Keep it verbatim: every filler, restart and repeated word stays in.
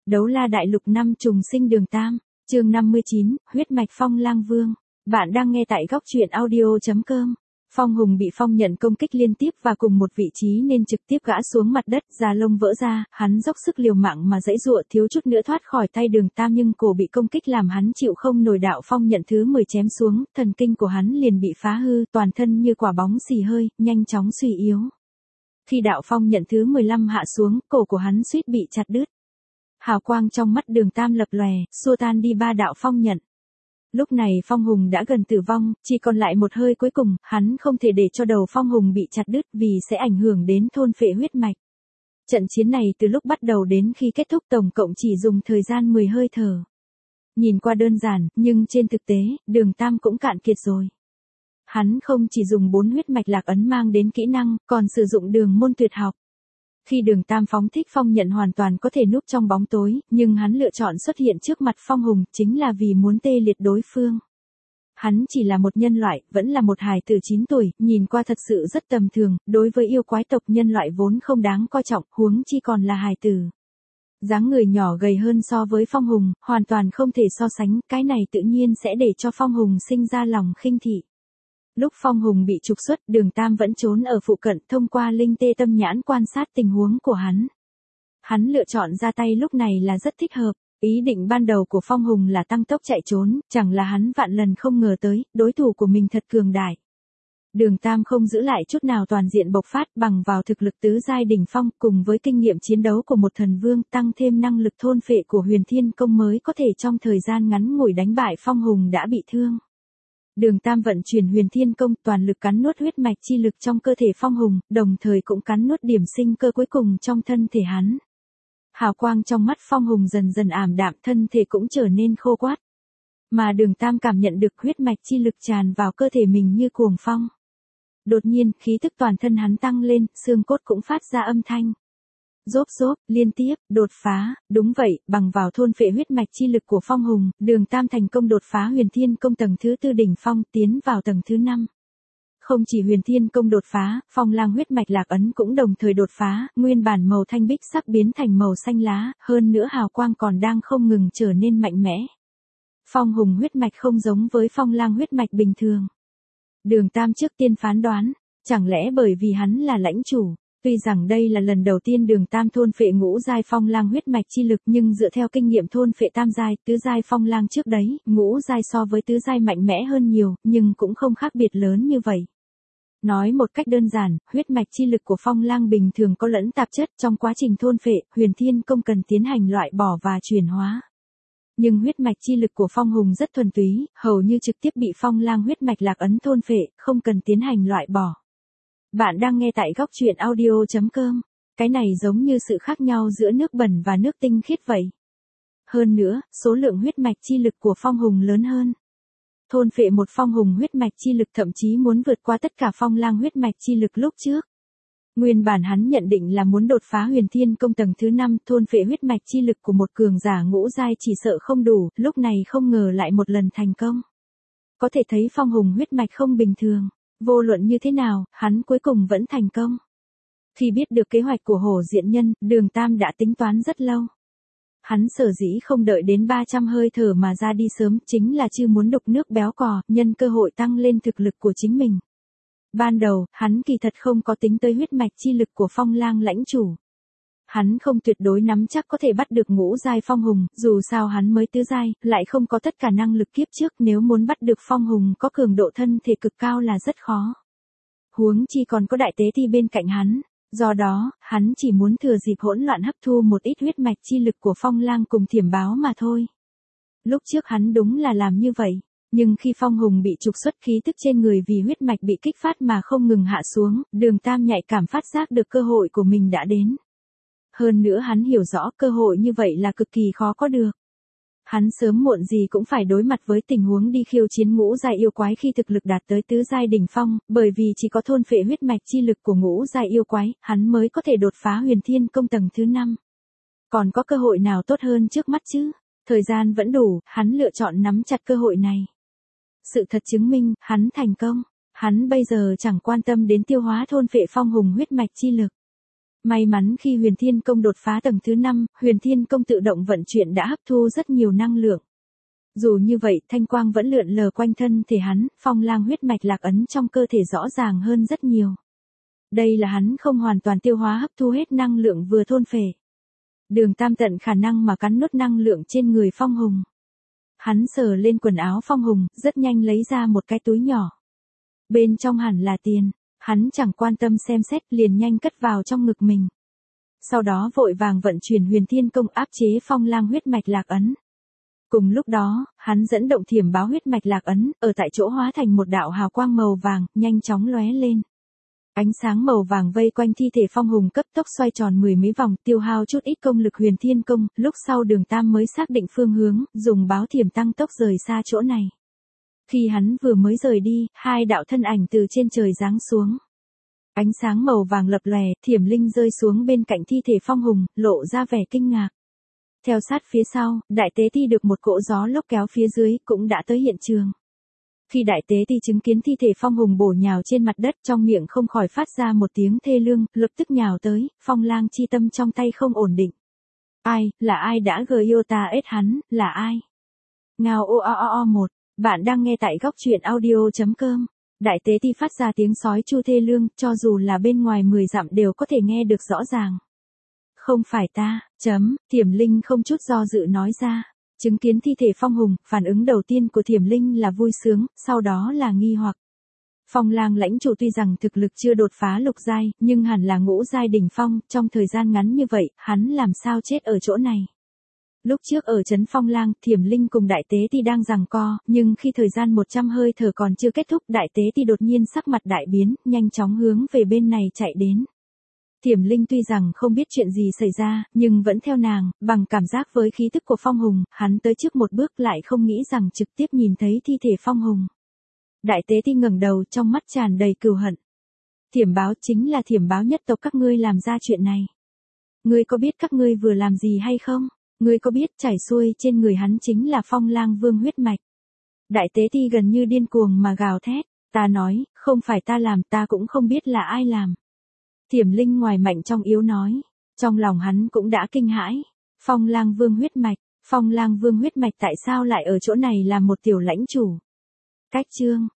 Đấu la đại lục năm trùng sinh đường tam, chương năm mươi chín, huyết mạch Phong Lang Vương. Bạn đang nghe tại góc truyện audio chấm com. Phong Hùng bị Phong nhận công kích liên tiếp và cùng một vị trí nên trực tiếp gã xuống mặt đất, da lông vỡ ra, hắn dốc sức liều mạng mà giãy giụa thiếu chút nữa thoát khỏi tay đường tam nhưng cổ bị công kích làm hắn chịu không nổi. Đạo Phong nhận thứ mười chém xuống, thần kinh của hắn liền bị phá hư, toàn thân như quả bóng xì hơi, nhanh chóng suy yếu. Khi đạo Phong nhận thứ mười lăm hạ xuống, cổ của hắn suýt bị chặt đứt. Hào quang trong mắt đường tam lập lòe, xua tan đi ba đạo phong nhận. Lúc này Phong Hùng đã gần tử vong, chỉ còn lại một hơi cuối cùng, hắn không thể để cho đầu Phong Hùng bị chặt đứt vì sẽ ảnh hưởng đến thôn phệ huyết mạch. Trận chiến này từ lúc bắt đầu đến khi kết thúc tổng cộng chỉ dùng thời gian mười hơi thở. Nhìn qua đơn giản, nhưng trên thực tế, đường tam cũng cạn kiệt rồi. Hắn không chỉ dùng bốn huyết mạch lạc ấn mang đến kỹ năng, còn sử dụng đường môn tuyệt học. Khi đường tam phóng thích phong nhận hoàn toàn có thể núp trong bóng tối, nhưng hắn lựa chọn xuất hiện trước mặt Phong Hùng chính là vì muốn tê liệt đối phương. Hắn chỉ là một nhân loại, vẫn là một hài tử chín tuổi, nhìn qua thật sự rất tầm thường, đối với yêu quái tộc nhân loại vốn không đáng coi trọng, huống chi còn là hài tử. Dáng người nhỏ gầy hơn so với Phong Hùng, hoàn toàn không thể so sánh, cái này tự nhiên sẽ để cho Phong Hùng sinh ra lòng khinh thị. Lúc Phong Hùng bị trục xuất, đường tam vẫn trốn ở phụ cận thông qua linh tê tâm nhãn quan sát tình huống của hắn. Hắn lựa chọn ra tay lúc này là rất thích hợp, ý định ban đầu của Phong Hùng là tăng tốc chạy trốn, chẳng là hắn vạn lần không ngờ tới, đối thủ của mình thật cường đại. Đường tam không giữ lại chút nào toàn diện bộc phát bằng vào thực lực tứ giai đỉnh phong cùng với kinh nghiệm chiến đấu của một thần vương tăng thêm năng lực thôn phệ của huyền thiên công mới có thể trong thời gian ngắn ngủi đánh bại Phong Hùng đã bị thương. Đường tam vận chuyển huyền thiên công toàn lực cắn nuốt huyết mạch chi lực trong cơ thể Phong Hùng, đồng thời cũng cắn nuốt điểm sinh cơ cuối cùng trong thân thể hắn. Hào quang trong mắt Phong Hùng dần dần ảm đạm, thân thể cũng trở nên khô quát. Mà đường tam cảm nhận được huyết mạch chi lực tràn vào cơ thể mình như cuồng phong. Đột nhiên, khí thức toàn thân hắn tăng lên, xương cốt cũng phát ra âm thanh. Rốp rốp, liên tiếp, đột phá, đúng vậy, bằng vào thôn phệ huyết mạch chi lực của Phong Hùng, đường tam thành công đột phá huyền thiên công tầng thứ tư đỉnh phong tiến vào tầng thứ năm. Không chỉ huyền thiên công đột phá, Phong Lang huyết mạch lạc ấn cũng đồng thời đột phá, nguyên bản màu thanh bích sắc biến thành màu xanh lá, hơn nữa hào quang còn đang không ngừng trở nên mạnh mẽ. Phong Hùng huyết mạch không giống với Phong Lang huyết mạch bình thường. Đường tam trước tiên phán đoán, chẳng lẽ bởi vì hắn là lãnh chủ. Tuy rằng đây là lần đầu tiên đường tam thôn phệ ngũ giai Phong Lang huyết mạch chi lực nhưng dựa theo kinh nghiệm thôn phệ tam giai, tứ giai Phong Lang trước đấy, ngũ giai so với tứ giai mạnh mẽ hơn nhiều, nhưng cũng không khác biệt lớn như vậy. Nói một cách đơn giản, huyết mạch chi lực của Phong Lang bình thường có lẫn tạp chất, trong quá trình thôn phệ, huyền thiên công cần tiến hành loại bỏ và chuyển hóa. Nhưng huyết mạch chi lực của Phong Hùng rất thuần túy, hầu như trực tiếp bị Phong Lang huyết mạch lạc ấn thôn phệ, không cần tiến hành loại bỏ. Bạn đang nghe tại góc truyện audio chấm com. Cái này giống như sự khác nhau giữa nước bẩn và nước tinh khiết vậy. Hơn nữa, số lượng huyết mạch chi lực của Phong Hùng lớn hơn. Thôn phệ một Phong Hùng huyết mạch chi lực thậm chí muốn vượt qua tất cả Phong Lang huyết mạch chi lực lúc trước. Nguyên bản hắn nhận định là muốn đột phá huyền thiên công tầng thứ năm, thôn phệ huyết mạch chi lực của một cường giả ngũ giai chỉ sợ không đủ, lúc này không ngờ lại một lần thành công. Có thể thấy Phong Hùng huyết mạch không bình thường. Vô luận như thế nào, hắn cuối cùng vẫn thành công. Khi biết được kế hoạch của Hổ Diện Nhân, đường tam đã tính toán rất lâu. Hắn sở dĩ không đợi đến ba trăm hơi thở mà ra đi sớm chính là chưa muốn đục nước béo cò, nhân cơ hội tăng lên thực lực của chính mình. Ban đầu, hắn kỳ thật không có tính tới huyết mạch chi lực của Phong Lang lãnh chủ. Hắn không tuyệt đối nắm chắc có thể bắt được ngũ giai Phong Hùng, dù sao hắn mới tứ giai, lại không có tất cả năng lực kiếp trước, nếu muốn bắt được Phong Hùng có cường độ thân thể cực cao là rất khó. Huống chi còn có đại tế thi bên cạnh hắn, do đó, hắn chỉ muốn thừa dịp hỗn loạn hấp thu một ít huyết mạch chi lực của Phong Lang cùng thiểm báo mà thôi. Lúc trước hắn đúng là làm như vậy, nhưng khi Phong Hùng bị trục xuất khí tức trên người vì huyết mạch bị kích phát mà không ngừng hạ xuống, đường tam nhạy cảm phát giác được cơ hội của mình đã đến. Hơn nữa hắn hiểu rõ cơ hội như vậy là cực kỳ khó có được. Hắn sớm muộn gì cũng phải đối mặt với tình huống đi khiêu chiến ngũ giai yêu quái khi thực lực đạt tới tứ giai đỉnh phong, bởi vì chỉ có thôn phệ huyết mạch chi lực của ngũ giai yêu quái, hắn mới có thể đột phá huyền thiên công tầng thứ năm. Còn có cơ hội nào tốt hơn trước mắt chứ? Thời gian vẫn đủ, hắn lựa chọn nắm chặt cơ hội này. Sự thật chứng minh, hắn thành công. Hắn bây giờ chẳng quan tâm đến tiêu hóa thôn phệ Phong Hùng huyết mạch chi lực. May mắn khi Huyền Thiên Công đột phá tầng thứ năm, Huyền Thiên Công tự động vận chuyển đã hấp thu rất nhiều năng lượng. Dù như vậy, thanh quang vẫn lượn lờ quanh thân thể hắn, phong lang huyết mạch lạc ấn trong cơ thể rõ ràng hơn rất nhiều. Đây là hắn không hoàn toàn tiêu hóa hấp thu hết năng lượng vừa thôn phệ. Đường Tam tận khả năng mà cắn nuốt năng lượng trên người Phong Hùng. Hắn sờ lên quần áo Phong Hùng, rất nhanh lấy ra một cái túi nhỏ. Bên trong hẳn là tiền, hắn chẳng quan tâm xem xét liền nhanh cất vào trong ngực mình. Sau đó vội vàng vận chuyển Huyền Thiên Công áp chế phong lang huyết mạch lạc ấn. Cùng lúc đó, hắn dẫn động thiểm báo huyết mạch lạc ấn, ở tại chỗ hóa thành một đạo hào quang màu vàng, nhanh chóng lóe lên. Ánh sáng màu vàng vây quanh thi thể Phong Hùng cấp tốc xoay tròn mười mấy vòng, tiêu hao chút ít công lực Huyền Thiên Công, lúc sau Đường Tam mới xác định phương hướng, dùng báo thiểm tăng tốc rời xa chỗ này. Khi hắn vừa mới rời đi, hai đạo thân ảnh từ trên trời giáng xuống. Ánh sáng màu vàng lập lòe, thiểm linh rơi xuống bên cạnh thi thể Phong Hùng, lộ ra vẻ kinh ngạc. Theo sát phía sau, đại tế ti được một cỗ gió lốc kéo phía dưới, cũng đã tới hiện trường. Khi đại tế ti chứng kiến thi thể Phong Hùng bổ nhào trên mặt đất, trong miệng không khỏi phát ra một tiếng thê lương, lập tức nhào tới, phong lang chi tâm trong tay không ổn định. Ai, là ai đã gờ yêu ta ết hắn, là ai? Ngao o o o một, bạn đang nghe tại góc truyện audio chấm com. Đại tế ti phát ra tiếng sói chu thê lương, cho dù là bên ngoài mười dặm đều có thể nghe được rõ ràng. Không phải ta, chấm, Thiểm Linh không chút do dự nói ra. Chứng kiến thi thể Phong Hùng, phản ứng đầu tiên của Thiểm Linh là vui sướng, sau đó là nghi hoặc. Phong lang lãnh chủ tuy rằng thực lực chưa đột phá lục giai, nhưng hẳn là ngũ giai đỉnh phong, trong thời gian ngắn như vậy, hắn làm sao chết ở chỗ này. Lúc trước ở trấn Phong Lang, Thiểm Linh cùng đại tế ti đang giằng co, nhưng khi thời gian một trăm hơi thở còn chưa kết thúc, đại tế ti đột nhiên sắc mặt đại biến, nhanh chóng hướng về bên này chạy đến. Thiểm Linh tuy rằng không biết chuyện gì xảy ra, nhưng vẫn theo nàng, bằng cảm giác với khí tức của Phong Hùng, hắn tới trước một bước lại không nghĩ rằng trực tiếp nhìn thấy thi thể Phong Hùng. Đại tế ti ngẩng đầu, trong mắt tràn đầy cừu hận. Thiểm báo chính là thiểm báo nhất tộc các ngươi làm ra chuyện này. Ngươi có biết các ngươi vừa làm gì hay không? Ngươi có biết chảy xuôi trên người hắn chính là Phong Lang Vương huyết mạch? Đại tế ti gần như điên cuồng mà gào thét. Ta nói, không phải ta làm, ta cũng không biết là ai làm. Thiểm Linh ngoài mạnh trong yếu nói. Trong lòng hắn cũng đã kinh hãi. Phong Lang Vương huyết mạch, Phong Lang Vương huyết mạch tại sao lại ở chỗ này làm một tiểu lãnh chủ? Cách chương,